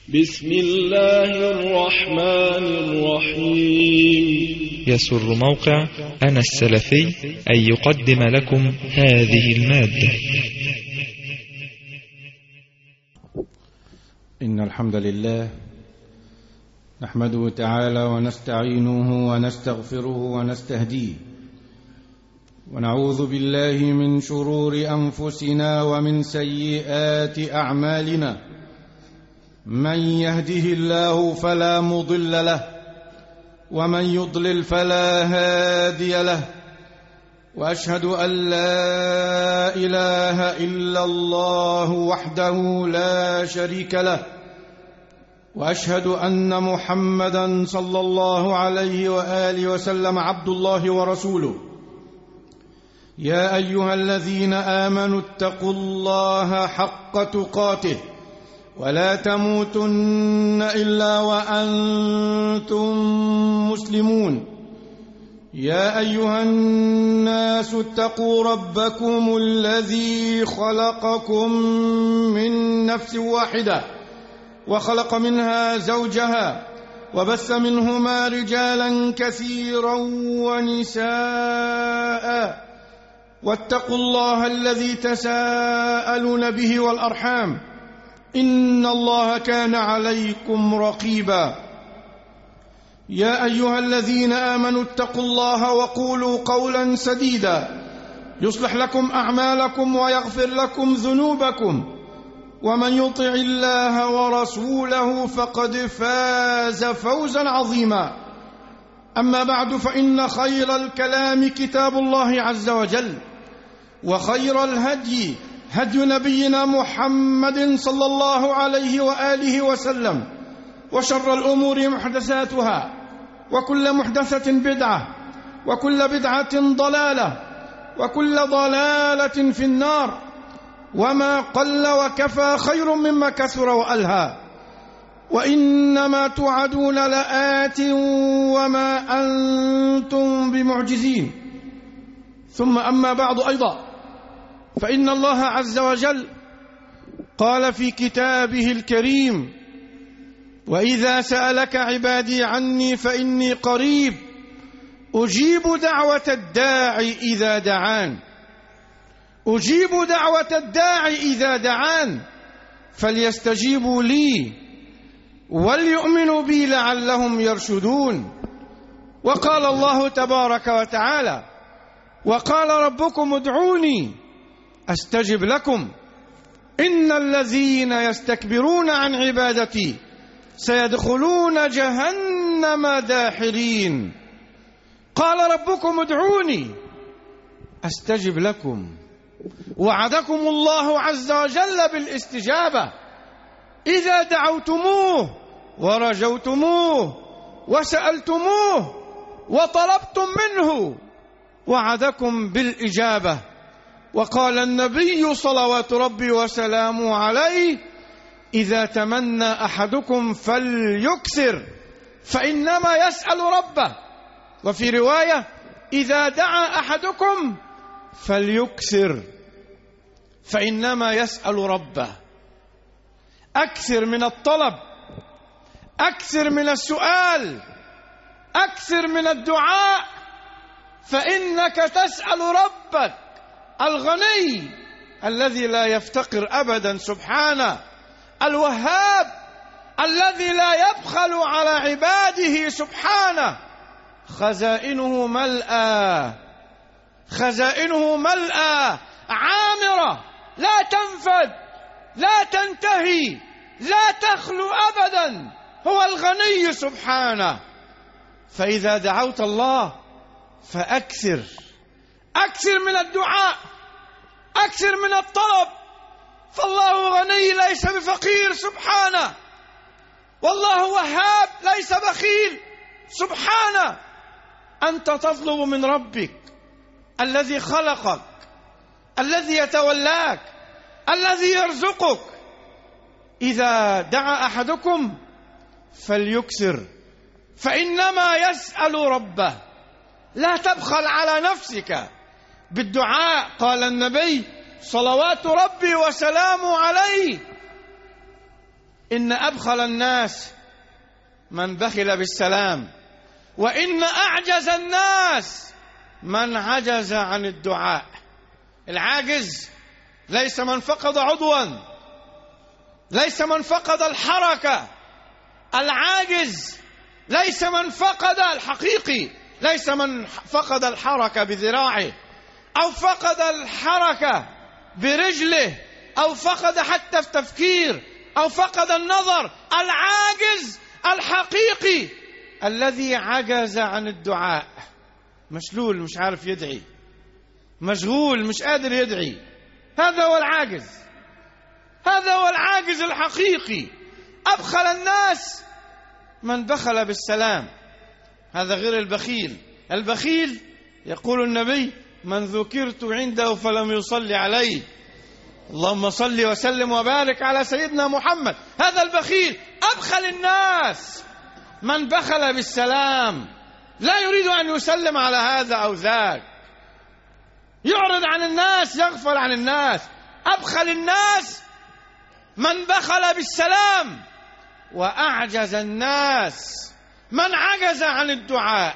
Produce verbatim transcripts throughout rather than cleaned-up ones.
بسم الله الرحمن الرحيم. يسر موقع أنا السلفي أن يقدم لكم هذه المادة. إن الحمد لله نحمده تعالى ونستعينه ونستغفره ونستهديه، ونعوذ بالله من شرور أنفسنا ومن سيئات أعمالنا. من يهده الله فلا مضل له، ومن يضلل فلا هادي له، وأشهد أن لا إله إلا الله وحده لا شريك له، وأشهد أن محمدًا صلى الله عليه وآله وسلم عبد الله ورسوله. يا أيها الذين آمنوا اتقوا الله حق تقاته ولا تموتن إلا وأنتم مسلمون. يا أيها الناس اتقوا ربكم الذي خلقكم من نفس واحدة وخلق منها زوجها وبث منهما رجالا كثيرا ونساء، واتقوا الله الذي تساءلون به والأرحام، إن الله كان عليكم رقيبا. يا أيها الذين آمنوا اتقوا الله وقولوا قولا سديدا يصلح لكم أعمالكم ويغفر لكم ذنوبكم، ومن يطع الله ورسوله فقد فاز فوزا عظيما. أما بعد، فإن خير الكلام كتاب الله عز وجل، وخير الهدي هدي نبينا محمد صلى الله عليه وآله وسلم، وشر الأمور محدثاتها، وكل محدثة بدعة، وكل بدعة ضلالة، وكل ضلالة في النار. وما قل وكفى خير مما كثر وألهى، وإنما توعدون لآت وما أنتم بمعجزين. ثم أما بعد، أيضا فإن الله عز وجل قال في كتابه الكريم: وإذا سألك عبادي عني فإني قريب أجيب دعوة الداعي إذا دعان أجيب دعوة الداعي إذا دعان فليستجيبوا لي وليؤمنوا بي لعلهم يرشدون. وقال الله تبارك وتعالى: وقال ربكم ادعوني أستجب لكم إن الذين يستكبرون عن عبادتي سيدخلون جهنم داحرين. قال ربكم ادعوني أستجب لكم. وعدكم الله عز وجل بالاستجابة إذا دعوتموه ورجوتموه وسألتموه وطلبتم منه، وعدكم بالإجابة. وقال النبي صلوات ربي وسلامه عليه: إذا تمنى أحدكم فليكثر فإنما يسأل ربه. وفي رواية: إذا دعا أحدكم فليكثر فإنما يسأل ربه. أكثر من الطلب، أكثر من السؤال، أكثر من الدعاء، فإنك تسأل ربك الغني الذي لا يفتقر أبدا سبحانه، الوهاب الذي لا يبخل على عباده سبحانه. خزائنه ملأى خزائنه ملأى عامرة لا تنفد لا تنتهي لا تخلو أبدا. هو الغني سبحانه. فإذا دعوت الله فأكثر أكثر من الدعاء، أكثر من الطلب، فالله غني ليس بفقير سبحانه، والله وهاب ليس بخيل سبحانه. أنت تطلب من ربك الذي خلقك، الذي يتولاك، الذي يرزقك. إذا دعا أحدكم فليكثر فإنما يسأل ربه. لا تبخل على نفسك بالدعاء. قال النبي صلوات ربي وسلامه عليه: إن أبخل الناس من بخل بالسلام، وإن أعجز الناس من عجز عن الدعاء. العاجز ليس من فقد عضوا، ليس من فقد الحركة. العاجز ليس من فقد الحقيقي، ليس من فقد الحركة بذراعه أو فقد الحركة برجله أو فقد حتى التفكير أو فقد النظر. العاجز الحقيقي الذي عجز عن الدعاء، مشلول مش عارف يدعي، مشغول مش قادر يدعي. هذا هو العاجز، هذا هو العاجز الحقيقي. أبخل الناس من بخل بالسلام، هذا غير البخيل. البخيل يقول النبي: من ذكرت عنده فلم يصلي عليه. اللهم صل وسلم وبارك على سيدنا محمد. هذا البخيل. أبخل الناس من بخل بالسلام، لا يريد أن يسلم على هذا أو ذاك، يعرض عن الناس، يغفل عن الناس. أبخل الناس من بخل بالسلام، وأعجز الناس من عجز عن الدعاء.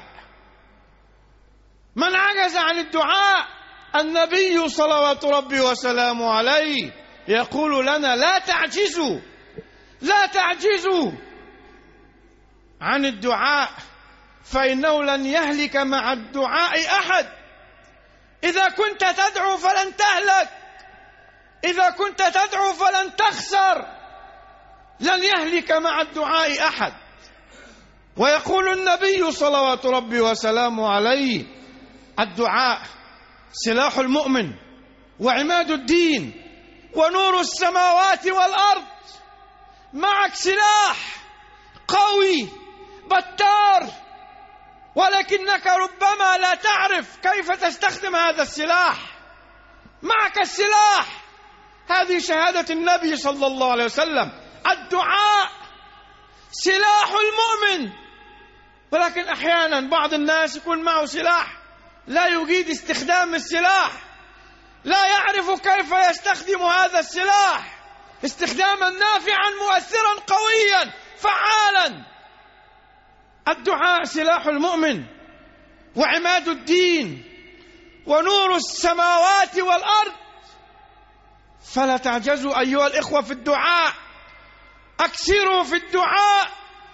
من عجز عن الدعاء. النبي صلوات ربي وسلامه عليه يقول لنا: لا تعجزوا، لا تعجزوا عن الدعاء، فإنه لن يهلك مع الدعاء أحد. إذا كنت تدعو فلن تهلك، إذا كنت تدعو فلن تخسر، لن يهلك مع الدعاء أحد. ويقول النبي صلوات ربي وسلامه عليه: الدعاء سلاح المؤمن وعماد الدين ونور السماوات والأرض. معك سلاح قوي بتار، ولكنك ربما لا تعرف كيف تستخدم هذا السلاح. معك السلاح، هذه شهادة النبي صلى الله عليه وسلم: الدعاء سلاح المؤمن. ولكن أحيانا بعض الناس يكون معه سلاح لا يجيد استخدام السلاح، لا يعرف كيف يستخدم هذا السلاح استخداما نافعا مؤثرا قويا فعالا. الدعاء سلاح المؤمن وعماد الدين ونور السماوات والأرض. فلا تعجزوا أيها الإخوة في الدعاء، أكثروا في الدعاء.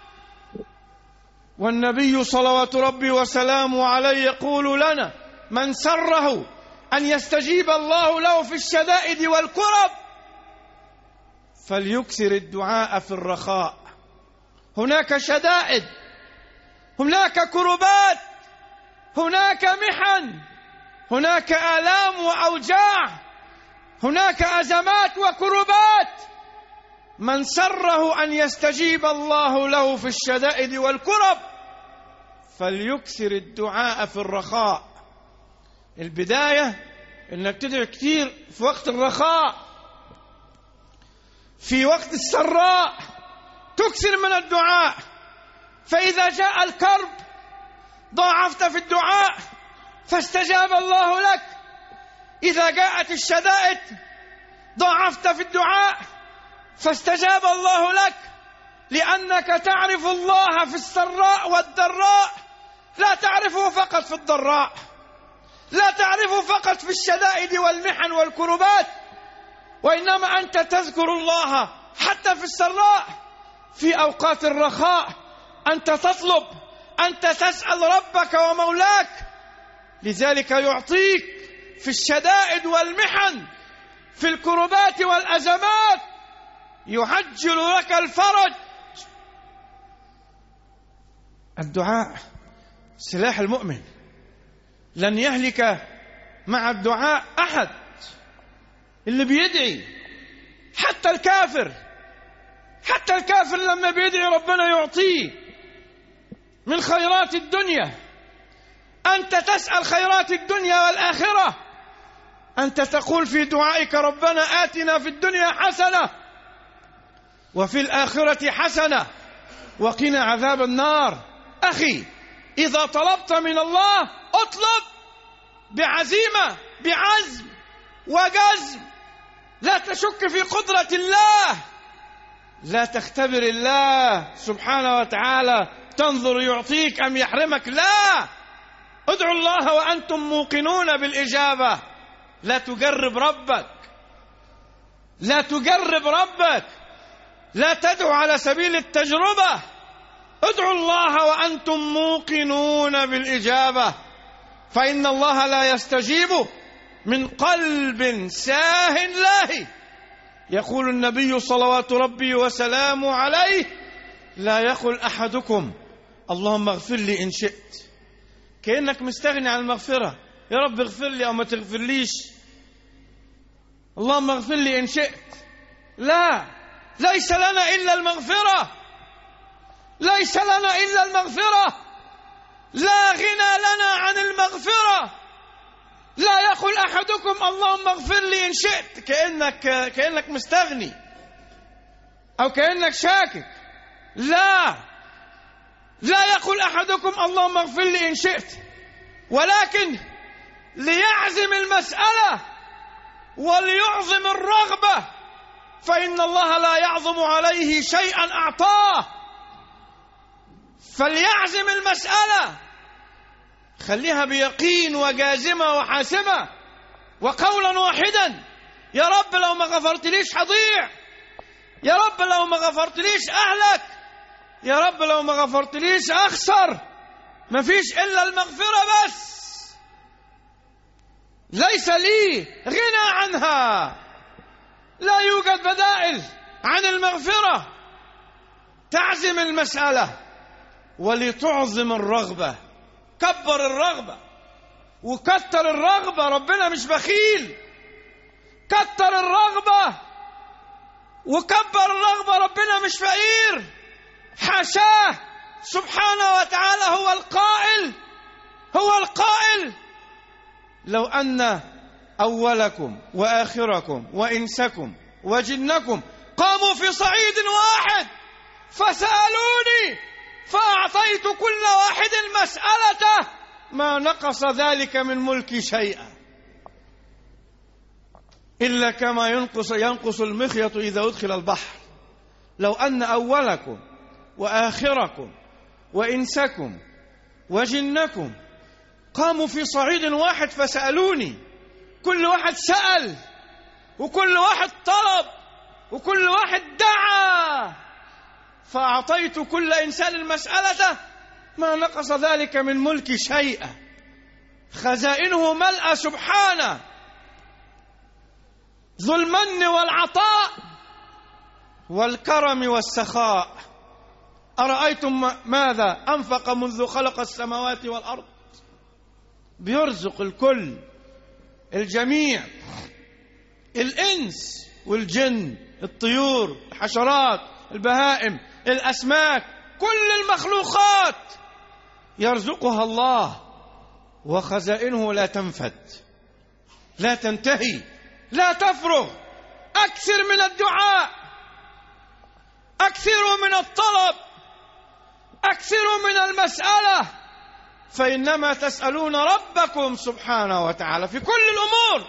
والنبي صلوات ربي وسلامه عليه يقول لنا: من سره أن يستجيب الله له في الشدائد والكرب فليكثر الدعاء في الرخاء. هناك شدائد، هناك كربات، هناك محن، هناك آلام وأوجاع، هناك أزمات وكربات. من سره أن يستجيب الله له في الشدائد والكرب فليكثر الدعاء في الرخاء. البداية إنك تدعي كثير في وقت الرخاء. في وقت السراء تكثر من الدعاء، فإذا جاء الكرب ضاعفت في الدعاء فاستجاب الله لك. إذا جاءت الشدائد ضاعفت في الدعاء فاستجاب الله لك، لأنك تعرف الله في السراء والضراء، لا تعرفه فقط في الضراء، لا تعرفه فقط في الشدائد والمحن والكربات، وإنما أنت تذكر الله حتى في السراء. في أوقات الرخاء أنت تطلب، أنت تسأل ربك ومولاك، لذلك يعطيك في الشدائد والمحن، في الكربات والأزمات، يعجل لك الفرج. الدعاء سلاح المؤمن، لن يهلك مع الدعاء أحد. اللي بيدعي، حتى الكافر، حتى الكافر لما بيدعي ربنا يعطيه من خيرات الدنيا. أنت تسأل خيرات الدنيا والآخرة، أنت تقول في دعائك: ربنا آتنا في الدنيا حسنة وفي الآخرة حسنة وقنا عذاب النار. أخي، إذا طلبت من الله اطلب بعزيمة، بعزم وجزم، لا تشك في قدرة الله، لا تختبر الله سبحانه وتعالى تنظر يعطيك أم يحرمك، لا، ادعوا الله وأنتم موقنون بالإجابة. لا تجرب ربك، لا تجرب ربك، لا تدعو على سبيل التجربة، ادعوا الله وأنتم موقنون بالإجابة، فإن الله لا يستجيب من قلب ساه لاهي. يقول النبي صلوات ربي وسلامه عليه: لا يقل أحدكم اللهم اغفر لي إن شئت، كأنك مستغني عن المغفرة، يا رب اغفر لي أو ما تغفرليش، اللهم اغفر لي إن شئت. لا، ليس لنا إلا المغفرة، ليس لنا إلا المغفرة، لا غنى لنا عن المغفرة. لا يقول أحدكم اللهم اغفر لي إن شئت كأنك, كأنك مستغني أو كأنك شاكك، لا، لا يقول أحدكم اللهم اغفر لي إن شئت، ولكن ليعزم المسألة وليعظم الرغبة، فإن الله لا يعظم عليه شيئا أعطاه. فليعزم المسألة، خليها بيقين وجازمة وحاسمة وقولا واحدا: يا رب لو ما غفرتليش هضيع، يا رب لو ما غفرتليش أهلك، يا رب لو ما غفرتليش أخسر، ما فيش إلا المغفرة بس، ليس لي غنى عنها، لا يوجد بدائل عن المغفرة. تعزم المسألة ولتعظم الرغبة، كبر الرغبة وكتر الرغبة، ربنا مش بخيل، كتر الرغبة وكبر الرغبة، ربنا مش فقير، حاشاه سبحانه وتعالى، هو القائل هو القائل: لو أن أولكم وآخركم وإنسكم وجنكم قاموا في صعيد واحد فسألوني فأعطيت كل واحد مسألته ما نقص ذلك من ملكي شيئا إلا كما ينقص ينقص المخيط إذا أدخل البحر. لو أن أولكم وآخركم وإنسكم وجنكم قاموا في صعيد واحد فسألوني، كل واحد سأل وكل واحد طلب وكل واحد دعا، فأعطيت كل إنسان مسألته ما نقص ذلك من ملكي شيئا، خزائنه ملأ سبحانه، ذو المن والعطاء والكرم والسخاء. أرأيتم ماذا أنفق منذ خلق السماوات والأرض؟ بيرزق الكل، الجميع، الإنس والجن، الطيور، الحشرات، البهائم، الأسماك، كل المخلوقات يرزقها الله، وخزائنه لا تنفد، لا تنتهي، لا تفرغ. أكثر من الدعاء، أكثروا من الطلب، أكثروا من المسألة، فإنما تسألون ربكم سبحانه وتعالى في كل الأمور.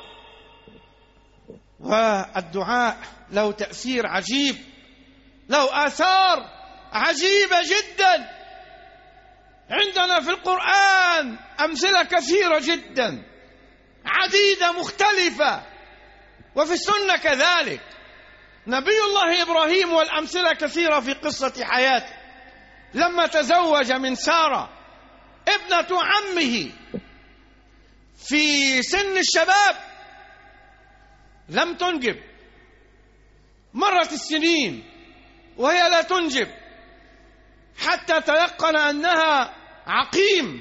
والدعاء له تأثير عجيب، له آثار عجيبة جدا. عندنا في القرآن أمثلة كثيرة جدا عديدة مختلفة، وفي السنة كذلك. نبي الله إبراهيم والأمثلة كثيرة في قصة حياته، لما تزوج من سارة ابنة عمه في سن الشباب لم تنجب، مرت السنين وهي لا تنجب حتى تيقن أنها عقيم،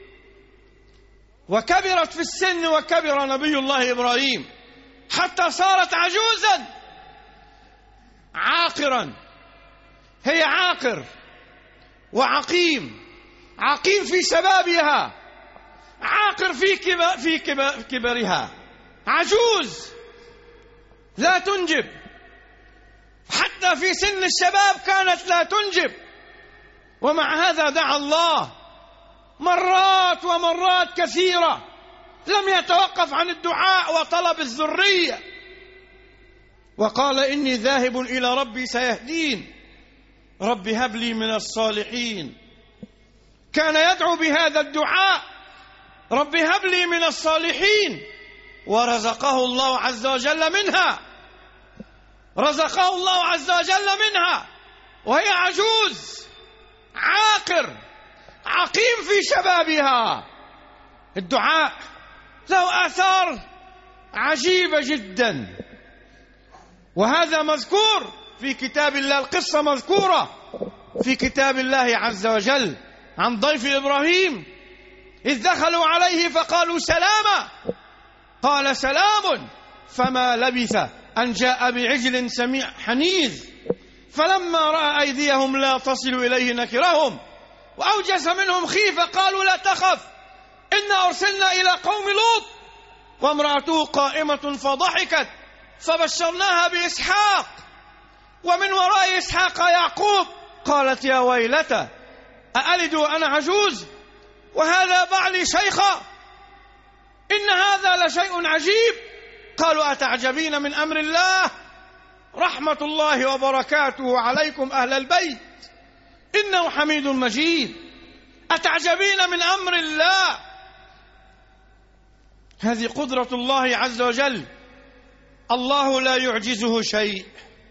وكبرت في السن وكبر نبي الله إبراهيم حتى صارت عجوزا عاقرا. هي عاقر وعقيم، عقيم في شبابها، عاقر في كبر في كبر كبرها، عجوز لا تنجب، حتى في سن الشباب كانت لا تنجب، ومع هذا دعا الله مرات ومرات كثيرة، لم يتوقف عن الدعاء وطلب الذرية. وقال إني ذاهب إلى ربي سيهدين، رب هب لي من الصالحين. كان يدعو بهذا الدعاء، رب هب لي من الصالحين، ورزقه الله عز وجل منها، رزقه الله عز وجل منها وهي عجوز عاقر عقيم في شبابها. الدعاء له آثار عجيبة جدا، وهذا مذكور في كتاب الله، القصة مذكورة في كتاب الله عز وجل عن ضيف إبراهيم إذ دخلوا عليه فقالوا سلاما، قال سلام، فما لبث أن جاء بعجل سميع حنيذ، فلما رأى أيديهم لا تصل إليه نكرهم وأوجس منهم خيفة، قالوا لا تخف إنا أرسلنا إلى قوم لوط، وامرأته قائمة فضحكت فبشرناها بإسحاق ومن وراء إسحاق يعقوب، قالت يا ويلتى أألد وأنا عجوز وهذا بعلي شيخا، إن هذا لشيء عجيب. قالوا أتعجبين من أمر الله، رحمة الله وبركاته عليكم أهل البيت إنه حميد مجيد. أتعجبين من أمر الله، هذه قدرة الله عز وجل. الله لا يعجزه شيء،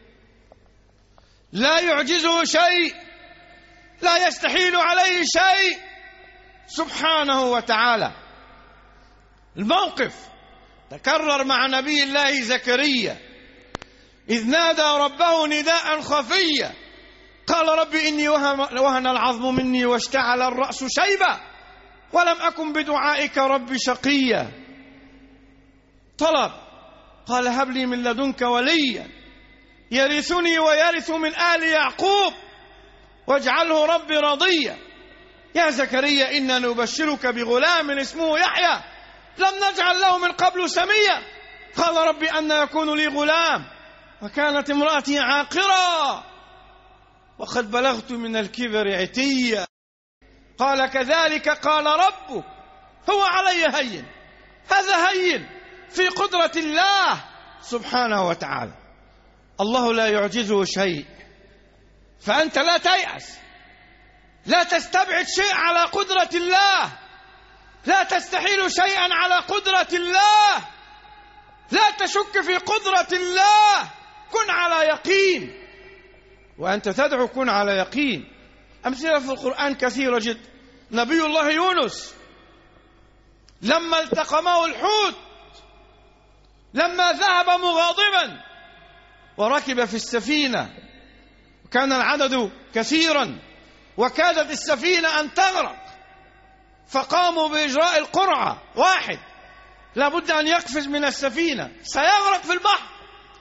لا يعجزه شيء، لا يستحيل عليه شيء سبحانه وتعالى. الموقف تكرر مع نبي الله زكريا إذ نادى ربه نداء خفيا، قال رب إني وهن العظم مني واشتعل الرأس شيبا ولم أكن بدعائك رب شقيا. طلب، قال هب لي من لدنك وليا يرثني ويرث من آل يعقوب واجعله ربي رضيا. يا زكريا إنا نبشرك بغلام اسمه يحيى لم نجعل له من قبل سميا، قال رب أن يكون لي غلام وكانت امرأتي عاقرا وقد بلغت من الكبر عتيا، قال كذلك قال ربك هو علي هين، هذا هين في قدرة الله سبحانه وتعالى. الله لا يعجزه شيء، فأنت لا تيأس، لا تستبعد شيء على قدرة الله، لا تستحيل شيئا على قدرة الله، لا تشك في قدرة الله، كن على يقين، وأنت تدعو كن على يقين. أمثلة في القرآن كثيرة جدا. نبي الله يونس لما التقمه الحوت، لما ذهب مغاضبا وركب في السفينة، كان العدد كثيرا وكادت السفينة أن تغرق، فقاموا بإجراء القرعة، واحد لابد أن يقفز من السفينة سيغرق في البحر،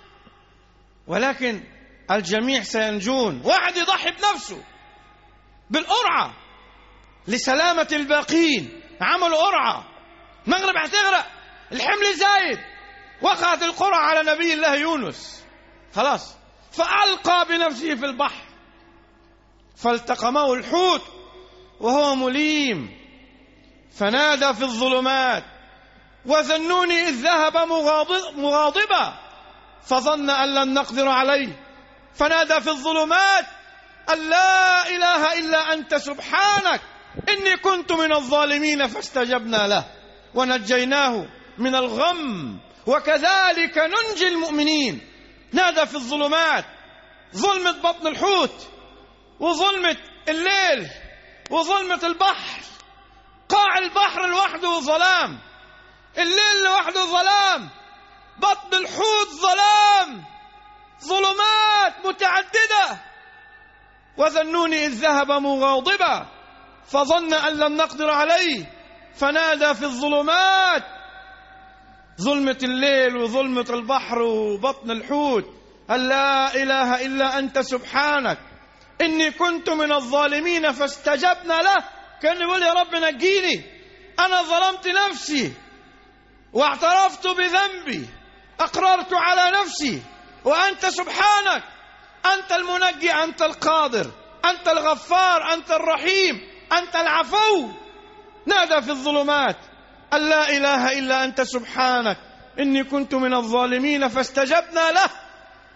ولكن الجميع سينجون، واحد يضحي بنفسه بالقرعة لسلامة الباقين، عملوا قرعة، المغرب هتغرق، الحمل زايد، وقعت القرعة على نبي الله يونس، خلاص، فألقى بنفسه في البحر فالتقمه الحوت وهو مليم، فنادى في الظلمات وذنوني إذ ذهب مغاضبا فظن أن لن نقدر عليه فنادى في الظلمات أن لا إله إلا أنت سبحانك إني كنت من الظالمين، فاستجبنا له ونجيناه من الغم وكذلك ننجي المؤمنين. نادى في الظلمات، ظلمة بطن الحوت وظلمة الليل وظلمة البحر، قاع البحر لوحده ظلام، الليل لوحده ظلام، بطن الحوت ظلام، ظلمات متعددة. وذنوني إذ ذهب مغاضبا فظن أن لم نقدر عليه فنادى في الظلمات، ظلمة الليل وظلمة البحر وبطن الحوت، أن لا إله إلا أنت سبحانك إني كنت من الظالمين، فاستجبنا له. كان يقول يا رب نجيني، أنا ظلمت نفسي واعترفت بذنبي، أقررت على نفسي، وأنت سبحانك أنت المنجي، أنت القادر، أنت الغفار، أنت الرحيم، أنت العفو. نادى في الظلمات أن لا إله إلا أنت سبحانك إني كنت من الظالمين، فاستجبنا له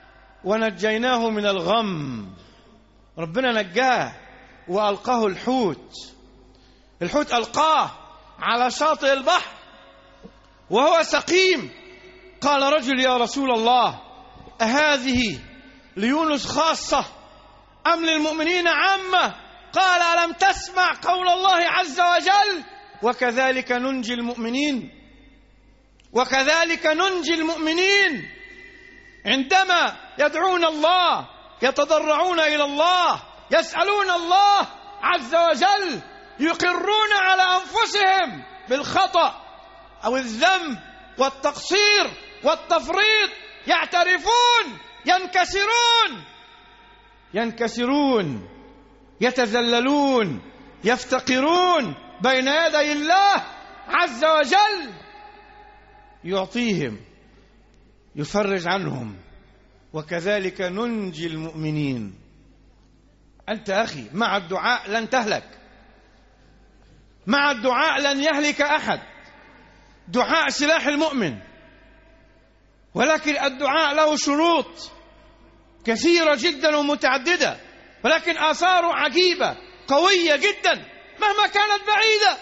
ونجيناه من الغم. ربنا نجاه وألقاه الحوت. الحوت ألقاه على شاطئ البحر وهو سقيم. قال رجل: يا رسول الله، أهذه ليونس خاصة أم للمؤمنين عامة؟ قال: ألم تسمع قول الله عز وجل: وكذلك ننجي المؤمنين. وكذلك ننجي المؤمنين. عندما يدعون الله، يتضرعون إلى الله، يسألون الله عز وجل، يقرون على أنفسهم بالخطأ أو الذنب والتقصير والتفريط، يعترفون، ينكسرون ينكسرون يتذللون، يفتقرون بين يدي الله عز وجل، يعطيهم، يفرج عنهم. وكذلك ننجي المؤمنين. أنت أخي مع الدعاء لن تهلك، مع الدعاء لن يهلك أحد. دعاء سلاح المؤمن، ولكن الدعاء له شروط كثيرة جدا ومتعددة، ولكن آثاره عجيبة قوية جدا مهما كانت بعيدة.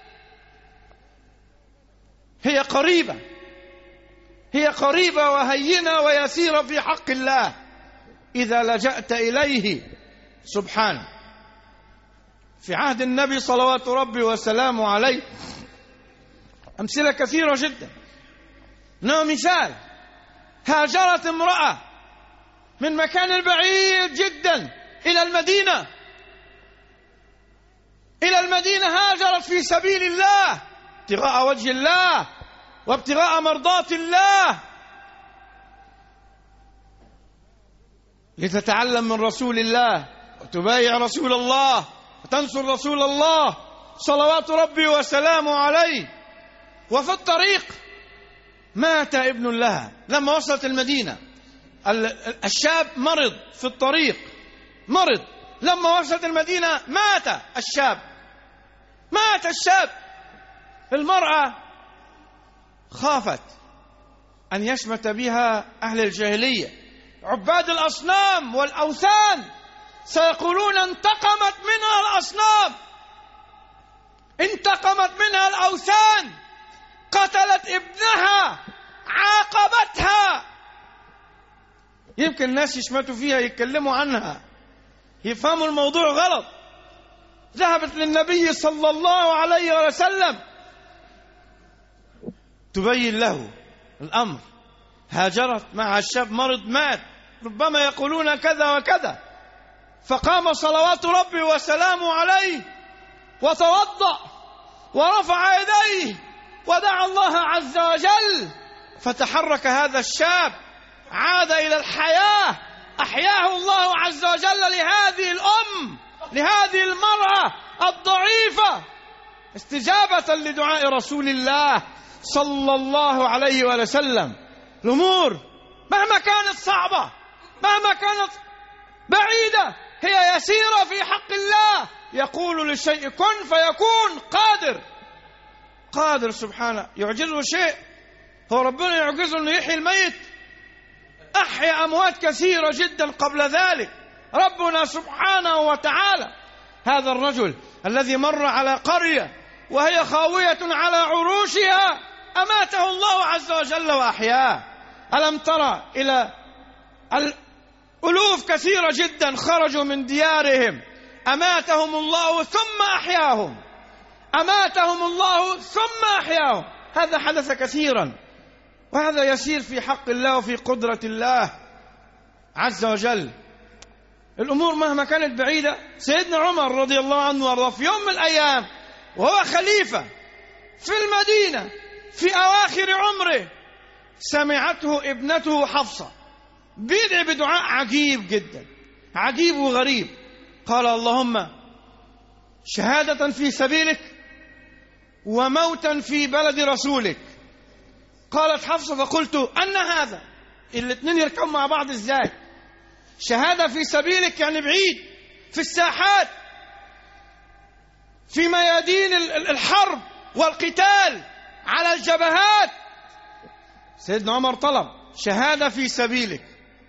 هي قريبة، هي قريبة وهينة ويسيرة في حق الله إذا لجأت إليه سبحانه. في عهد النبي صلوات ربي وسلامه عليه أمثلة كثيرة جدا. إنه مثال: هاجرت امرأة من مكان بعيد جدا إلى المدينة إلى المدينة هاجرت في سبيل الله، ابتغاء وجه الله وابتغاء مرضات الله، لتتعلم من رسول الله وتبايع رسول الله وتنصر رسول الله صلوات ربي وسلامه عليه. وفي الطريق مات ابن لها. لما وصلت المدينة الشاب مرض، في الطريق مرض. لما وصلت المدينة مات الشاب مات الشاب. المرأة خافت أن يشمت بها أهل الجاهلية، عباد الأصنام والأوثان، سيقولون: انتقمت منها الأصنام، انتقمت منها الأوثان، قتلت ابنها، عاقبتها. يمكن الناس يشمتوا فيها، يتكلموا عنها، يفهموا الموضوع غلط. ذهبت للنبي صلى الله عليه وسلم تبين له الأمر. هاجرت مع الشاب، مرض، مات، ربما يقولون كذا وكذا. فقام صلوات ربي وسلامه عليه وتوضأ ورفع يديه ودعا الله عز وجل، فتحرك هذا الشاب، عاد إلى الحياة، أحياه الله عز وجل لهذه الأم، لهذه المرأة الضعيفة، استجابة لدعاء رسول الله صلى الله عليه وسلم. الأمور مهما كانت صعبة، مهما كانت بعيدة، هي يسيرة في حق الله. يقول للشيء كن فيكون. قادر قادر سبحانه. يعجزه شيء؟ هو ربنا يعجزه أنه يحيي الميت؟ أحيا أموات كثيرة جدا قبل ذلك ربنا سبحانه وتعالى. هذا الرجل الذي مر على قرية وهي خاوية على عروشها أماته الله عز وجل وأحياه. ألم ترى إلى الألوف كثيرة جدا خرجوا من ديارهم، أماتهم الله ثم أحياهم، أماتهم الله ثم أحياهم. هذا حدث كثيرا، وهذا يسير في حق الله وفي قدرة الله عز وجل. الأمور مهما كانت بعيدة. سيدنا عمر رضي الله عنه وارضاه في يوم من الأيام وهو خليفة في المدينة في أواخر عمره، سمعته ابنته حفصة بيدعي بدعاء عجيب جدا، عجيب وغريب. قال: اللهم شهادة في سبيلك وموتا في بلد رسولك. قالت حفصة: فقلت: أن هذا الاثنين يركبوا مع بعض ازاي؟ شهادة في سبيلك يعني بعيد، في الساحات، في ميادين الحرب والقتال، على الجبهات. سيدنا عمر طلب شهادة في سبيلك.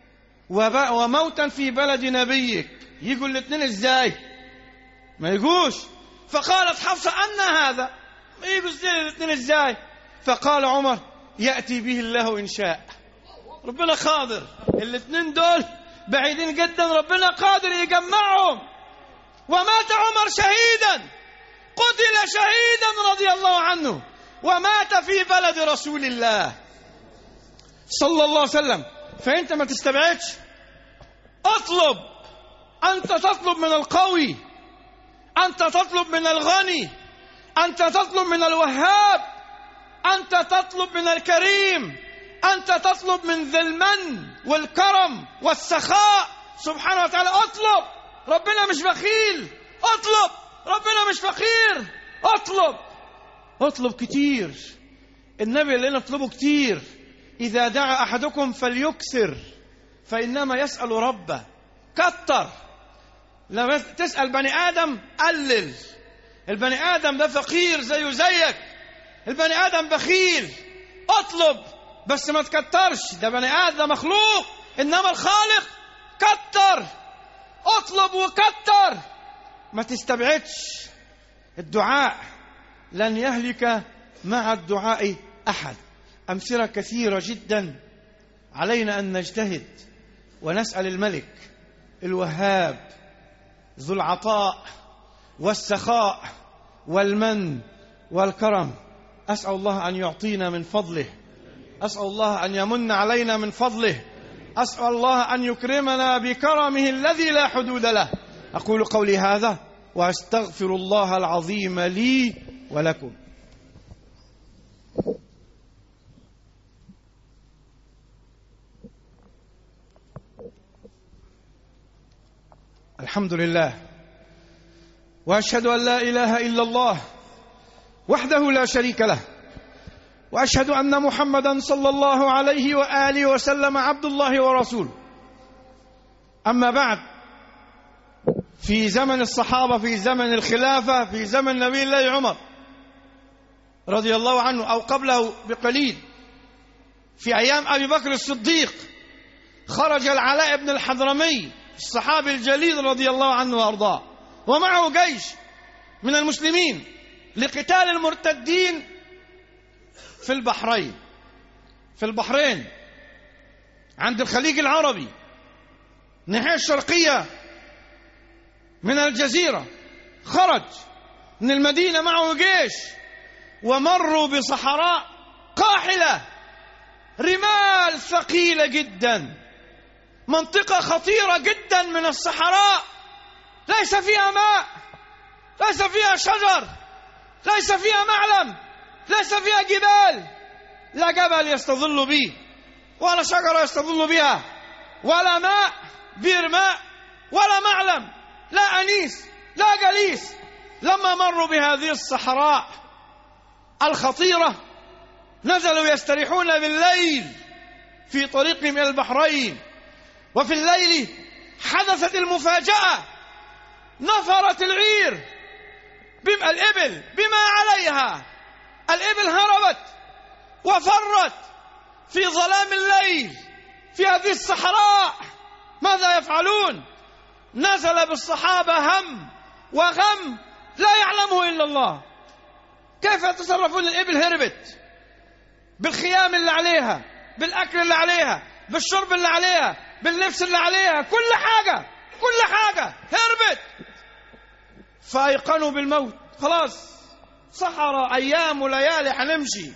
وموتا في بلد نبيك، يجوا الاثنين ازاي؟ ما يجوش. فقالت حفصة أن هذا، ما يجوا الاثنين ازاي؟ فقال عمر يأتي به الله إن شاء. ربنا قادر، الاثنين دول بعيدين جدا، ربنا قادر يجمعهم. ومات عمر شهيدا، قتل شهيدا رضي الله عنه، ومات في بلد رسول الله صلى الله عليه وسلم. فأنت ما تستبعدش، اطلب. أنت تطلب من القوي، أنت تطلب من الغني، أنت تطلب من الوهاب، أنت تطلب من الكريم، أنت تطلب من ذي المن والكرم والسخاء سبحانه وتعالى. اطلب، ربنا مش بخيل. اطلب، ربنا مش فقير. اطلب، اطلب كتير. النبي اللي نطلبه كتير. إذا دعا أحدكم فليكثر فإنما يسأل ربه. كتر. لما تسأل بني آدم قلل. البني آدم ده فقير زيه زيك، البني آدم بخيل. اطلب بس ما تكترش، ده بني آدم مخلوق، إنما الخالق كتر. اطلب وكتر، ما تستبعدش. الدعاء لن يهلك مع الدعاء أحد. أمثلة كثيرة جدا. علينا أن نجتهد ونسأل الملك الوهاب ذو العطاء والسخاء والمن والكرم. أسأل الله أن يعطينا من فضله، أسأل الله أن يمن علينا من فضله، أسأل الله أن يكرمنا بكرمه الذي لا حدود له. أقول قولي هذا وأستغفر الله العظيم لي ولكم. الحمد لله، وأشهد أن لا إله إلا الله وحده لا شريك له، وأشهد أن محمدا صلى الله عليه وآله وسلم عبد الله ورسوله. أما بعد، في زمن الصحابة، في زمن الخلافة، في زمن نبي الله عمر رضي الله عنه أو قبله بقليل، في أيام أبي بكر الصديق، خرج العلاء بن الحضرمي الصحابي الجليل رضي الله عنه وأرضاه، ومعه جيش من المسلمين لقتال المرتدين في البحرين في البحرين عند الخليج العربي، الناحية الشرقية من الجزيرة. خرج من المدينة معه جيش، ومروا بصحراء قاحلة، رمال ثقيلة جدا، منطقة خطيرة جدا من الصحراء، ليس فيها ماء، ليس فيها شجر، ليس فيها معلم، ليس فيها جبال، لا جبل يستظل به ولا شجرة يستظل بها، ولا ماء، بير ماء، ولا معلم، لا أنيس، لا جليس. لما مروا بهذه الصحراء الخطيرة نزلوا يستريحون بالليل في طريقهم إلى البحرين. وفي الليل حدثت المفاجأة، نفرت العير بما الإبل بما عليها، الإبل هربت وفرت في ظلام الليل في هذه الصحراء. ماذا يفعلون؟ نزل بالصحابة هم وغم لا يعلمه إلا الله. كيف يتصرفون؟ الإبل هربت بالخيام اللي عليها، بالأكل اللي عليها، بالشرب اللي عليها، باللبس اللي عليها، كل حاجة كل حاجة هربت. فأيقنوا بالموت، خلاص صحراء أيام وليالي حنمشي.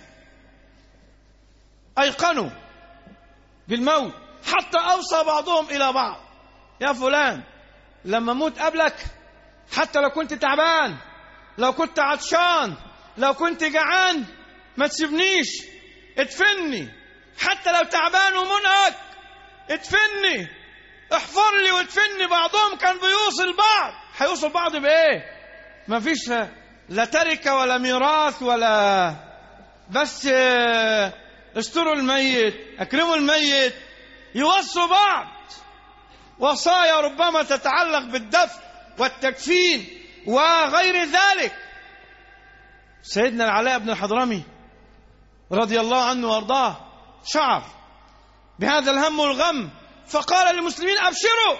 أيقنوا بالموت، حتى أوصى بعضهم إلى بعض: يا فلان لما موت قبلك، حتى لو كنت تعبان، لو كنت عطشان، لو كنت جعان، ما تسيبنيش، ادفني، حتى لو تعبان ومنهك ادفني، احفر لي وادفني. بعضهم كان بيوصل بعض. هيوصل بعض بإيه؟ ما فيش لا تركة ولا ميراث ولا، بس استروا الميت، اكرموا الميت، يوصوا بعض. وصايا ربما تتعلق بالدفن والتكفين وغير ذلك. سيدنا العلاء بن الحضرمي رضي الله عنه وارضاه شعر بهذا الهم والغم، فقال للمسلمين أبشروا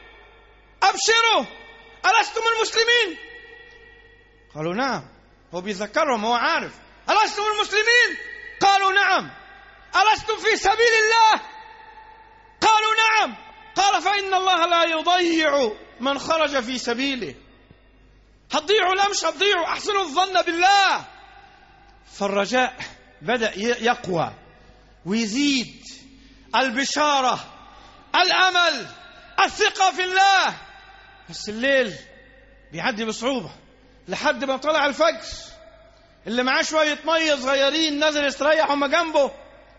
أبشروا ألستم المسلمين؟ قالوا نعم. هو بيذكرهم، هو عارف. ألستم المسلمين؟ قالوا نعم. ألستم في سبيل الله؟ قالوا نعم. قال فإن الله لا يضيع من خرج في سبيله. هتضيعوا؟ لا مش هتضيعوا، أحسنوا الظن بالله. فالرجاء بدأ يقوى ويزيد، البشارة، الأمل، الثقة في الله. بس الليل بيعدي بصعوبة لحد ما طلع الفجر. اللي معاه شوية مية صغيرين نزل يستريح وما جنبه،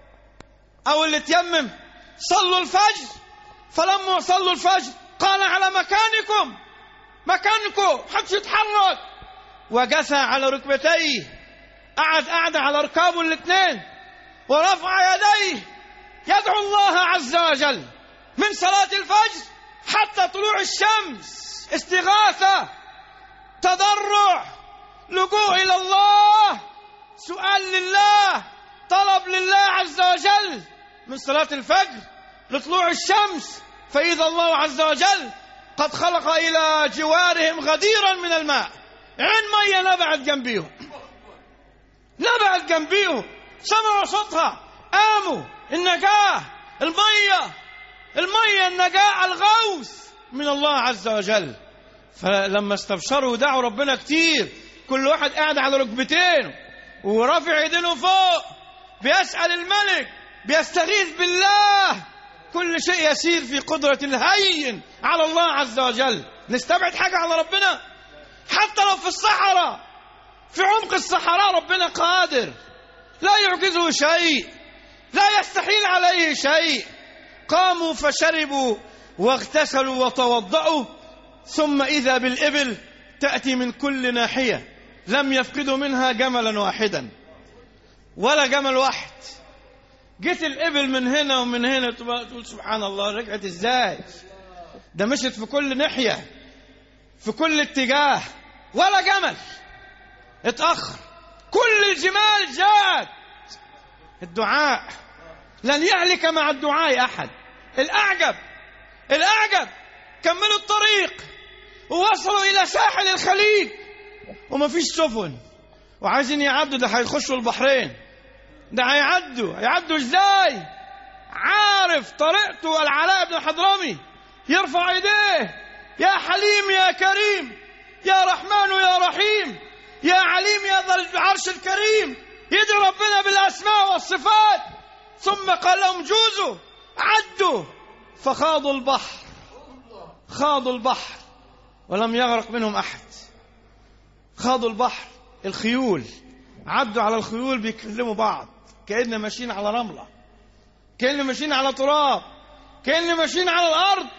أو اللي تيمم صلوا الفجر. فلما صلوا الفجر قال على مكانكم مكانكم، محدش يتحرك. وجثى على ركبتيه، قعد قعدة على ركابه الاثنين، ورفع يديه يدعو الله عز وجل من صلاة الفجر حتى طلوع الشمس. استغاثة، تضرع، لجوء إلى الله، سؤال لله، طلب لله عز وجل من صلاة الفجر لطلوع الشمس. فإذا الله عز وجل قد خلق إلى جوارهم غديرا من الماء، عين مية نبعت جنبيهم، نبعت جنبيهم، سمعوا صوتها، قاموا. النجاة، المية، المية، النجاة، الغوث من الله عز وجل. فلما استبشروا ودعوا ربنا كتير، كل واحد قاعد على ركبتين ورافع يدينه فوق، بيسأل الملك، بيستغيث بالله. كل شيء يسير في قدرة الهين على الله عز وجل. نستبعد حاجة على ربنا؟ حتى لو في الصحراء، في عمق الصحراء، ربنا قادر، لا يعجزه شيء، لا يستحيل عليه شيء. قاموا فشربوا واغتسلوا وتوضأوا، ثم إذا بالإبل تأتي من كل ناحية، لم يفقدوا منها جملا واحدا، ولا جمل واحد. جت الإبل من هنا ومن هنا، تقول سبحان الله، رجعت إزاي؟ ده مشت في كل ناحية، في كل اتجاه، ولا جمل اتأخر. كل الجمال جاءت. الدعاء لن يهلك مع الدعاء أحد. الأعجب الأعجب كملوا الطريق ووصلوا إلى ساحل الخليج وما فيش سفن، وعايزين يعدوا. ده هيخشوا البحرين، ده هيعدوا هيعدوا ازاي؟ عارف طريقته. العلاء بن الحضرمي يرفع ايديه، يا حليم يا كريم، يا رحمن يا رحيم، يا عليم يا ذا العرش الكريم، يدعو ربنا بالاسماء والصفات. ثم قال لهم جوزوا، عدوا، فخاضوا البحر، خاضوا البحر ولم يغرق منهم احد. خاضوا البحر. الخيول عدوا على الخيول بيكلموا بعض، كأننا ماشيين على رملة، كأننا ماشيين على تراب، كأننا ماشيين على الأرض.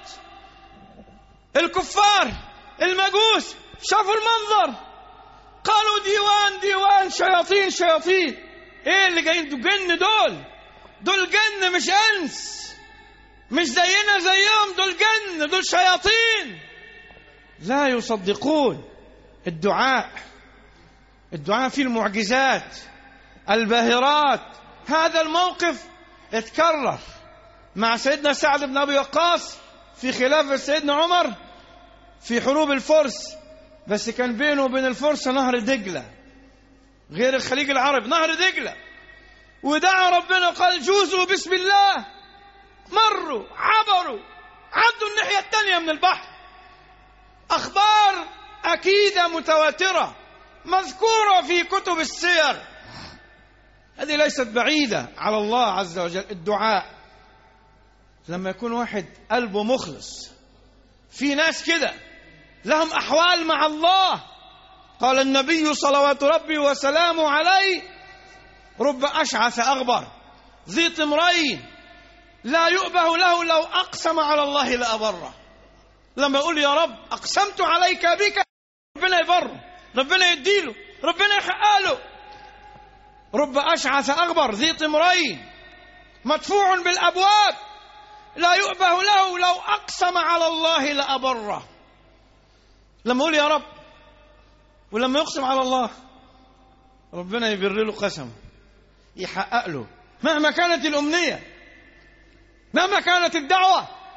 الكفار المجوس شافوا المنظر، قالوا ديوان ديوان، شياطين شياطين. ايه اللي جايين دول؟ جن دول دول جن مش انس، مش زينا زيهم، دول جن، دول شياطين. لا يصدقون. الدعاء الدعاء فيه المعجزات، الباهرات. هذا الموقف اتكرر مع سيدنا سعد بن أبي وقاص في خلافة سيدنا عمر في حروب الفرس، بس كان بينه وبين الفرس نهر دجلة، غير الخليج العربي، نهر دجلة. ودعا ربنا قال جوزوا بسم الله، مروا، عبروا، عدوا الناحية الثانية من البحر. أخبار أكيدة متواترة مذكورة في كتب السير، هذه ليست بعيدة على الله عز وجل. الدعاء لما يكون واحد قلبه مخلص، في ناس كده لهم أحوال مع الله. قال النبي صلوات ربي وسلامه عليه: رب أشعث أغبر ذي طمرين لا يؤبه له لو أقسم على الله لأبره. لما يقول يا رب أقسمت عليك بك، ربنا يبره، ربنا يديله، ربنا يحققله. رب أشعث أغبر ذي طمرين مدفوع بالأبواب لا يؤبه له لو أقسم على الله لأبره. لما يقول يا رب ولما يقسم على الله، ربنا يبر له قسمه، يحقق له مهما كانت الأمنية، مهما كانت الدعوة.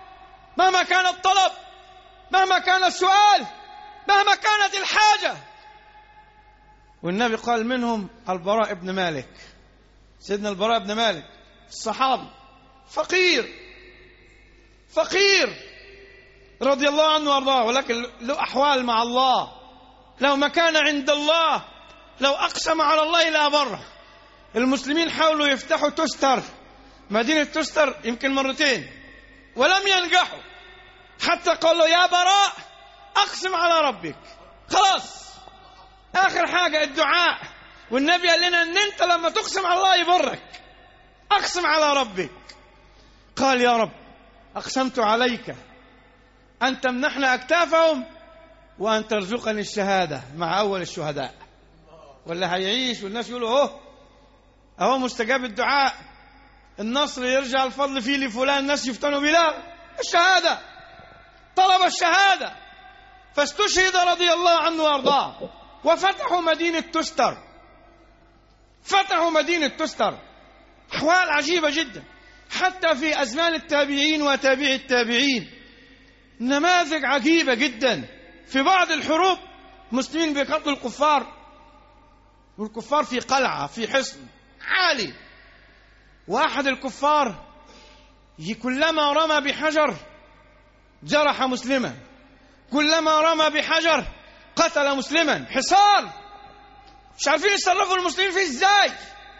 مهما كان الطلب، مهما كان السؤال، مهما كانت الحاجة. والنبي قال منهم البراء بن مالك، سيدنا البراء بن مالك الصحابي فقير فقير رضي الله عنه وارضاه، ولكن له أحوال مع الله، له مكانة عند الله، لو أقسم على الله لأبره. المسلمين حاولوا يفتحوا تستر، مدينة تستر يمكن مرتين ولم ينجحوا، حتى قالوا يا براء أقسم على ربك. خلاص آخر حاجة الدعاء، والنبي قال لنا أن أنت لما تقسم على الله يبرك، أقسم على ربك. قال يا رب أقسمت عليك أن تمنحنا أكتافهم وأن ترزقني الشهادة مع أول الشهداء. ولا هيعيش والناس يقولوا أهو أهو مستجاب الدعاء، النصر يرجع الفضل فيه لفلان، الناس يفتنوا بلا الشهادة، طلب الشهادة فاستشهد رضي الله عنه وارضاه. وفتحوا مدينة تستر، فتحوا مدينة تستر. أحوال عجيبة جدا، حتى في أزمان التابعين وتابعي التابعين نماذج عجيبة جدا. في بعض الحروب مسلمين بيقتلوا الكفار، والكفار في قلعة في حصن عالي، واحد الكفار كلما رمى بحجر جرح مسلما، كلما رمى بحجر قتل مسلما. حصار مش عارفين يتصرفوا المسلمين فيه ازاي.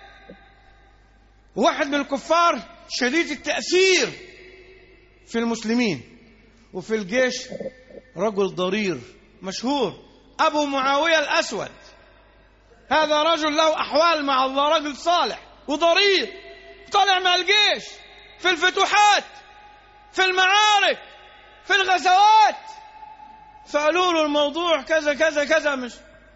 واحد من الكفار شديد التأثير في المسلمين وفي الجيش، رجل ضرير مشهور أبو معاوية الأسود. هذا رجل له أحوال مع الله، رجل صالح وضرير، طلع مع الجيش في الفتوحات، في المعارك، في الغزوات. فقالوا له الموضوع كذا كذا كذا، مش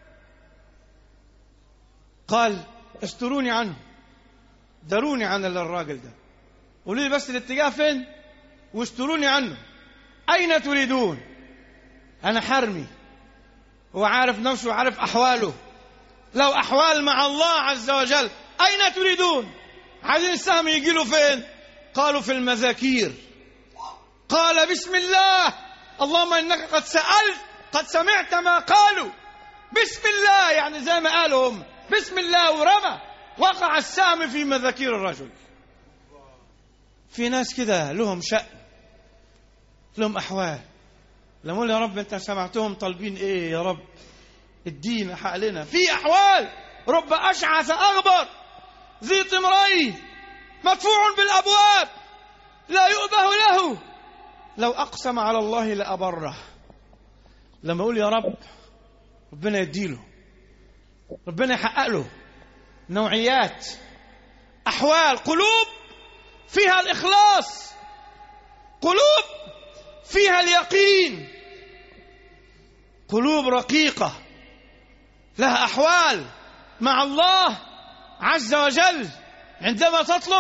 قال استروني عنه، دروني عن الراجل ده، قولوا لي بس الاتجاه فين واستروني عنه. أين تريدون؟ أنا حرمي، وعارف نفسه وعارف أحواله، لو أحوال مع الله عز وجل. أين تريدون؟ عايزين السهم يجي له فين؟ قالوا في المذاكير. قال بسم الله، اللهم إنك قد سألت، قد سمعت ما قالوا. بسم الله يعني زي ما قالوا هم، بسم الله، ورمى، وقع السهم في مذاكير الرجل. في ناس كده لهم شأن، لهم أحوال. لما يا رب أنت سمعتهم طالبين إيه يا رب؟ الدين حق لنا. في أحوال رب أشعث أغبر ذي طمرين مدفوع بالأبواب لا يؤبه له، لو أقسم على الله لأبره. لما أقول يا رب ربنا يديله، ربنا يحقق له. نوعيات، أحوال، قلوب فيها الإخلاص، قلوب فيها اليقين، قلوب رقيقة لها أحوال مع الله عز وجل. عندما تطلب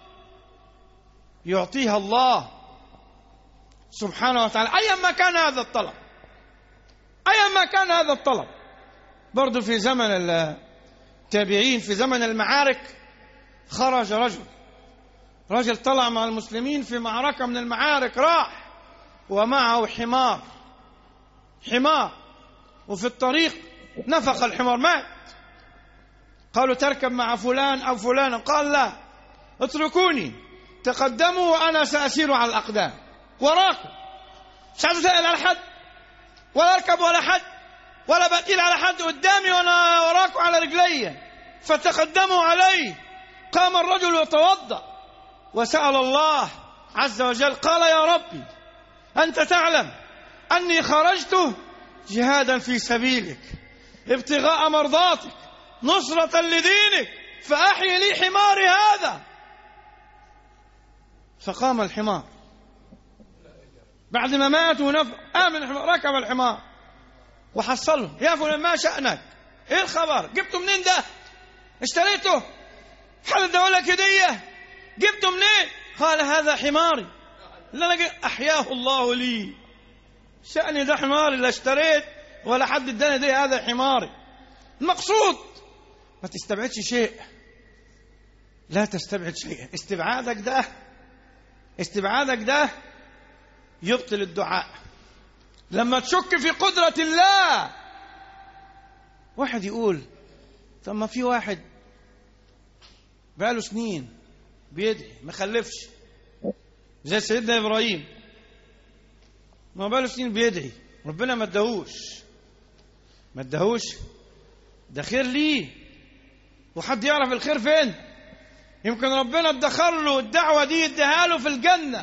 يعطيها الله سبحانه وتعالى أيما كان هذا الطلب، أيما كان هذا الطلب. برضو في زمن التابعين، في زمن المعارك، خرج رجل رجل طلع مع المسلمين في معركة من المعارك، راح ومعه حمار حمار وفي الطريق نفخ الحمار، مات. قالوا تركب مع فلان أو فلان، قال لا، اتركوني، تقدموا وأنا سأسير على الأقدام وراكم، مش عايز أسأل على حد ولا أركب ولا حد ولا بتيل على حد قدامي وأنا وراكم على رجلي. فتقدموا عليه. قام الرجل يتوضأ وسأل الله عز وجل، قال يا ربي أنت تعلم أني خرجت جهادا في سبيلك ابتغاء مرضاتك نصرة لدينك، فأحيي لي حماري هذا. فقام الحمار بعد ما مات ونفع، آمن الحمار، ركب الحمار وحصله. يا فلان ما شأنك؟ ايه الخبر؟ جبته منين ده؟ اشتريته؟ حد اداه لك هدية؟ جبته منين؟ قال هذا حماري اللي انا جي... احياه الله لي. شأني ده حماري، لا اشتريت ولا حد اداني هدية، هذا حماري. المقصود ما تستبعدش شيء، لا تستبعد شيء. استبعادك ده استبعادك ده يبطل الدعاء. لما تشك في قدرة الله، واحد يقول طب ما في واحد بقاله سنين بيدعي ما خلفش زي سيدنا إبراهيم، ما بقاله سنين بيدعي ربنا ما اداهوش ما اداهوش ده خير ليه، وحد يعرف الخير فين؟ يمكن ربنا ادخر له الدعوة دي يديها له في الجنة،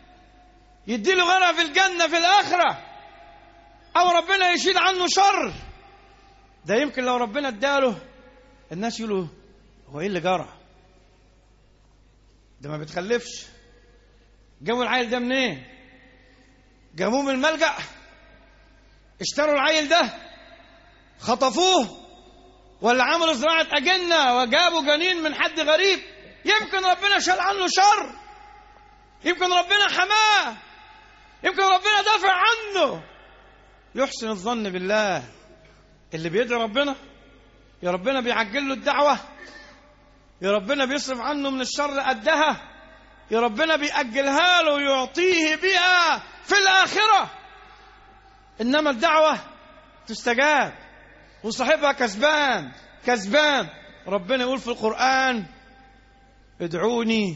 يدي له غيرها في الجنة في الآخرة، أو ربنا يشيل عنه شر. ده يمكن لو ربنا اداله الناس يقولوا هو ايه اللي جرى؟ ده ما بتخلفش، جابوا العيل ده منين؟ جابوه من الملجأ؟ اشتروا العيل ده؟ خطفوه؟ ولا عملوا زراعة أجنة وجابوا جنين من حد غريب؟ يمكن ربنا شال عنه شر، يمكن ربنا حماه، يمكن ربنا دافع عنه. يحسن الظن بالله. اللي بيدعي ربنا يا ربنا بيعجل له الدعوة، يا ربنا بيصرف عنه من الشر قدها، يا ربنا بيأجلها له ويعطيه بها في الآخرة. إنما الدعوة تستجاب وصاحبها كسبان كسبان. ربنا يقول في القرآن ادعوني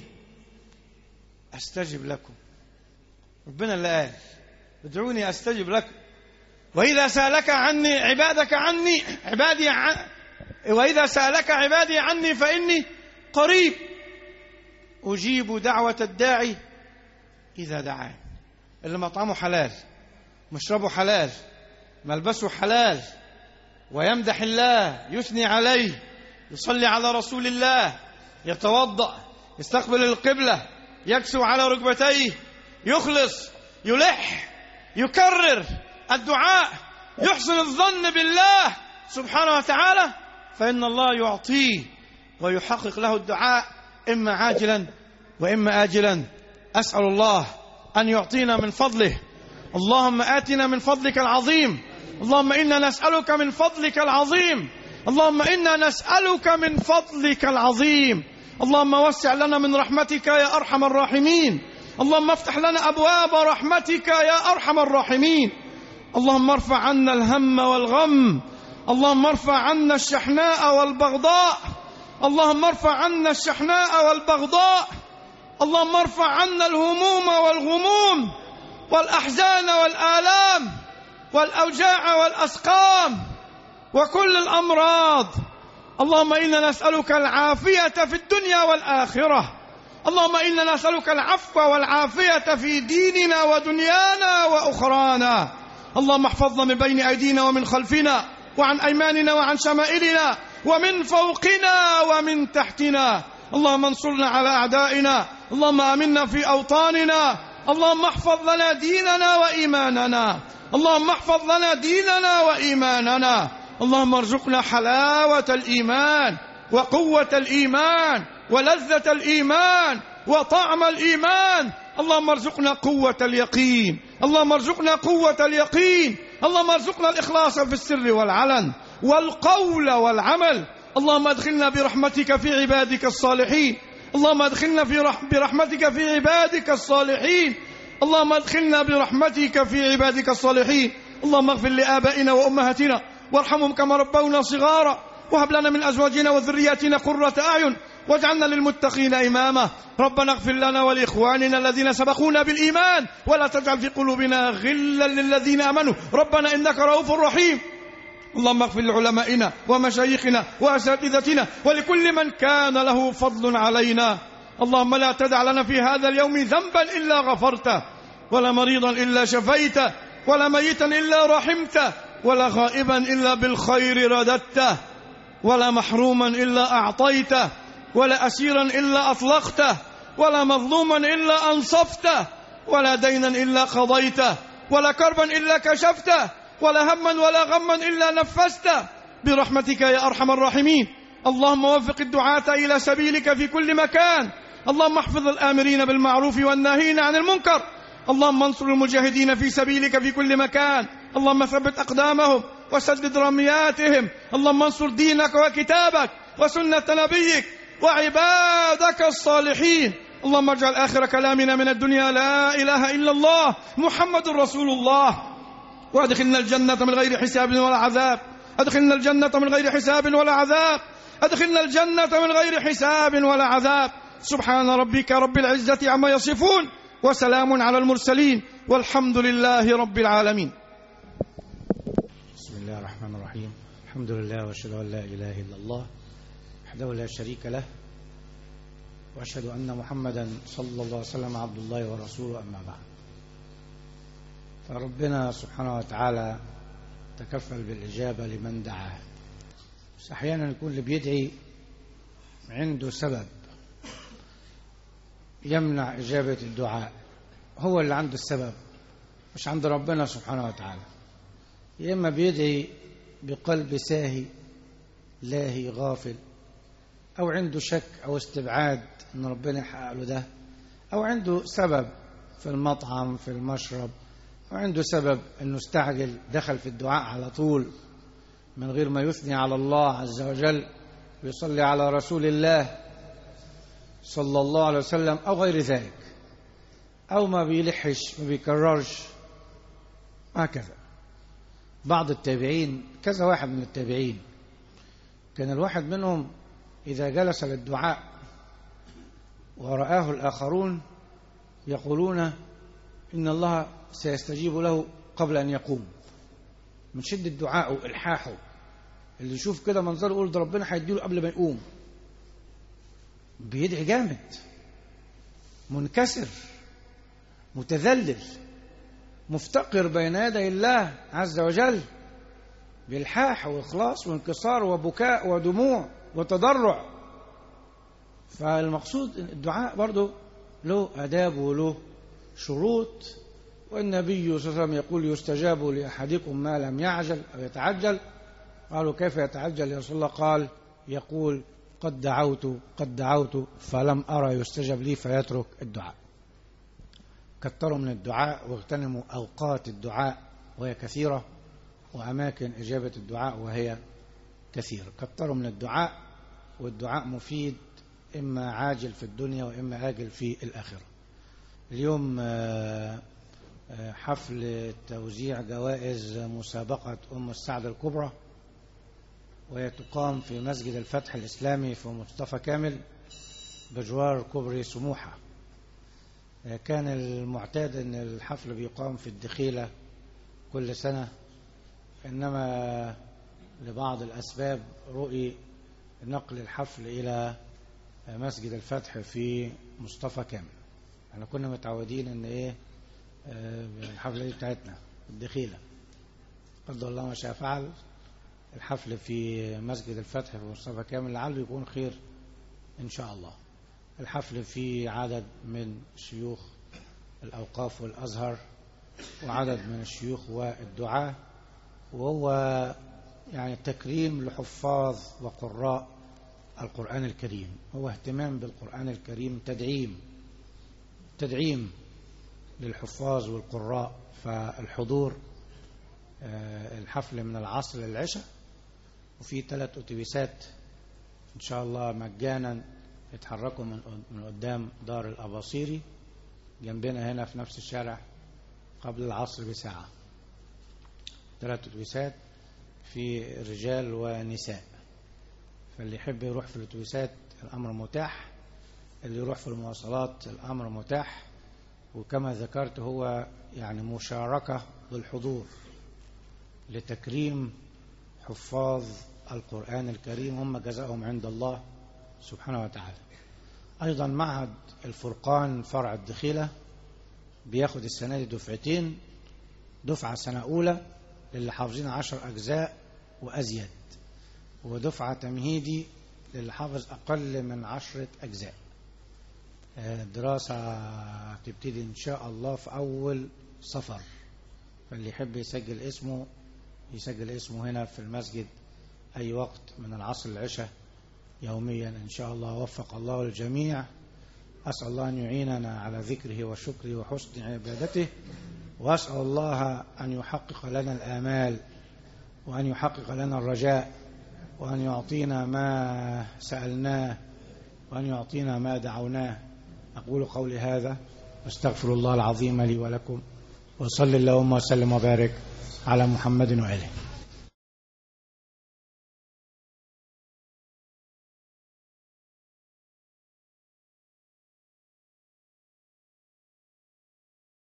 أستجب لكم. ربنا اللي قال ادعوني أستجب لكم. وإذا سألك عني عبادك عني عبادي عن وإذا سألك عبادي عني فإني قريب أجيب دعوة الداعي إذا دعان. اللي مطعمه حلال، مشربه حلال، ملبسه حلال، ويمدح الله، يثني عليه، يصلي على رسول الله، يتوضأ، يستقبل القبلة، يكسو على ركبتيه، يخلص، يلح، يكرر الدعاء، يحسن الظن بالله سبحانه وتعالى، فإن الله يعطيه ويحقق له الدعاء إما عاجلا وإما آجلا. أسأل الله أن يعطينا من فضله. اللهم آتنا من فضلك العظيم. اللهم إنا نسألك من فضلك العظيم. اللهم إنا نسألك من فضلك العظيم. اللهم وسع لنا من رحمتك يا أرحم الراحمين. اللهم افتح لنا أبواب رحمتك يا أرحم الراحمين. اللهم ارفع عنا الهم والغم. اللهم ارفع عنا الشحناء والبغضاء. اللهم ارفع عنا الشحناء والبغضاء. اللهم ارفع عنا الهموم والغموم والأحزان والآلام والأوجاع والأسقام وكل الأمراض. اللهم إنا نسألك العافية في الدنيا والآخرة. اللهم إنا نسألك العفو والعافية في ديننا ودنيانا وأخرانا. اللهم احفظنا من بين أيدينا ومن خلفنا وعن أيماننا وعن شمائلنا ومن فوقنا ومن تحتنا. اللهم انصرنا على أعدائنا. اللهم آمنا في أوطاننا. اللهم احفظ لنا ديننا وإيماننا. اللهم احفظ لنا ديننا وإيماننا. اللهم ارزقنا حلاوة الإيمان وقوة الإيمان ولذة الإيمان وطعم الإيمان. اللهم ارزقنا قوة اليقين. اللهم ارزقنا قوة اليقين. اللهم ارزقنا الإخلاص في السر والعلن والقول والعمل. اللهم ادخلنا برحمتك في عبادك الصالحين. اللهم ادخلنا في رح... برحمتك في عبادك الصالحين. اللهم ادخلنا برحمتك في عبادك الصالحين. اللهم اغفر لآبائنا وأمهاتنا وارحمهم كما ربونا صغارا، وهب لنا من أزواجنا وذرياتنا قرة أعين واجعلنا للمتقين إماما. ربنا اغفر لنا ولإخواننا الذين سبقونا بالإيمان ولا تجعل في قلوبنا غلا للذين آمنوا ربنا إنك رؤوف رحيم. اللهم اغفر لعلمائنا ومشايخنا وأساتذتنا ولكل من كان له فضل علينا. اللهم لا تدع لنا في هذا اليوم ذنبا إلا غفرته، ولا مريضا إلا شفيته، ولا ميتا إلا رحمته، ولا غائبا إلا بالخير رددته، ولا محروما إلا أعطيته، ولا أسيرا إلا أطلقته، ولا مظلوما إلا أنصفته، ولا دينا إلا قضيته، ولا كربا إلا كشفته، ولا هما ولا غما إلا نفسته برحمتك يا أرحم الراحمين. اللهم وفق الدعاة إلى سبيلك في كل مكان. اللهم احفظ الآمرين بالمعروف والناهين عن المنكر. اللهم انصر المجاهدين في سبيلك في كل مكان. اللهم ثبت أقدامهم وسدد رمياتهم. اللهم انصر دينك وكتابك وسنة نبيك وعبادك الصالحين. اللهم اجعل آخر كلامنا من الدنيا لا إله إلا الله محمد رسول الله، وأدخلنا الجنة من غير حساب ولا عذاب، أدخلنا الجنة من غير حساب ولا عذاب، أدخلنا الجنة من غير حساب ولا عذاب. سبحان ربك رب العزة عما يصفون، وسلام على المرسلين، والحمد لله رب العالمين. بسم الله الرحمن الرحيم. الحمد لله وأشهد أن لا إله إلا الله وحده لا شريك له، وأشهد أن محمدا صلى الله عليه وسلم عبد الله ورسوله، أما بعد. فربنا سبحانه وتعالى تكفل بالإجابة لمن دعاه. بس أحيانا يكون اللي بيدعي عنده سبب يمنع إجابة الدعاء، هو اللي عنده السبب مش عند ربنا سبحانه وتعالى. يا إما بيدعي بقلب ساهي لاهي غافل، أو عنده شك أو استبعاد أن ربنا يحقق له ده، أو عنده سبب في المطعم في المشرب، أو عنده سبب أنه استعجل دخل في الدعاء على طول من غير ما يثني على الله عز وجل ويصلي على رسول الله صلى الله عليه وسلم، أو غير ذلك، أو ما بيلحش ما بيكررش هكذا. بعض التابعين، كذا واحد من التابعين، كان الواحد منهم إذا جلس للدعاء ورآه الآخرون يقولون إن الله سيستجيب له قبل أن يقوم، من شدة الدعاء وإلحاحه. اللي يشوف كده منظره يقول ده ربنا هيديله قبل ما يقوم. بيدعي جامد، منكسر، متذلل، مفتقر بين يدي الله عز وجل، بإلحاح وإخلاص وانكسار وبكاء ودموع وتضرع. فالمقصود الدعاء برضه له آداب وله شروط، والنبي صلى الله عليه وسلم يقول يستجاب لأحدكم ما لم يعجل أو يتعجل. قالوا كيف يتعجل يا رسول الله؟ قال يقول قد دعوت قد دعوت فلم أرى يستجب لي، فيترك الدعاء. كتروا من الدعاء واغتنموا أوقات الدعاء وهي كثيرة، وأماكن إجابة الدعاء وهي كثيرة. كتروا من الدعاء، والدعاء مفيد إما عاجل في الدنيا وإما آجل في الآخرة. اليوم حفل توزيع جوائز مسابقة أم السعد الكبرى، وهي تقام في مسجد الفتح الإسلامي في مصطفى كامل بجوار كوبري سموحة. كان المعتاد أن الحفل بيقام في الدخيلة كل سنة، إنما لبعض الأسباب رؤي نقل الحفل إلى مسجد الفتح في مصطفى كامل. احنا كنا متعودين ان ايه الحفلة دي بتاعتنا الدخيلة، قدر الله ما شاء فعل. الحفل في مسجد الفتح في مصطفى كامل لعله يكون خير ان شاء الله. الحفل فيه عدد من شيوخ الأوقاف والأزهر وعدد من الشيوخ والدعاة، وهو يعني تكريم لحفاظ وقراء القرآن الكريم، هو اهتمام بالقرآن الكريم، تدعيم تدعيم للحفاظ والقراء. فالحضور الحفل من العصر للعشاء، وفي ثلاث أتوبيسات إن شاء الله مجانا يتحركوا من قدام دار الأباصيري جنبنا هنا في نفس الشارع قبل العصر بساعة. ثلاث أتوبيسات في رجال ونساء، فاللي يحب يروح في الأتوبيسات الأمر متاح، اللي يروح في المواصلات الأمر متاح. وكما ذكرت هو يعني مشاركة بالحضور لتكريم حفاظ القرآن الكريم، هم جزاؤهم عند الله سبحانه وتعالى. أيضا معهد الفرقان فرع الدخيلة بياخد السنة دي دفعتين، دفعة سنة أولى للي حافظين عشر أجزاء وأزيد، ودفعة تمهيدي للي حافظ أقل من عشرة أجزاء. الدراسة تبتدي إن شاء الله في أول صفر، فاللي يحب يسجل اسمه يسجل اسمه هنا في المسجد أي وقت من العصر للعشاء يوميا إن شاء الله. وفق الله الجميع. أسأل الله أن يعيننا على ذكره وشكره وحسن عبادته، وأسأل الله أن يحقق لنا الآمال وأن يحقق لنا الرجاء، وأن يعطينا ما سألناه، وأن يعطينا ما دعوناه، أقول قولي هذا واستغفر الله العظيم لي ولكم، وصل اللهم وسلم وبارك على محمد وآله.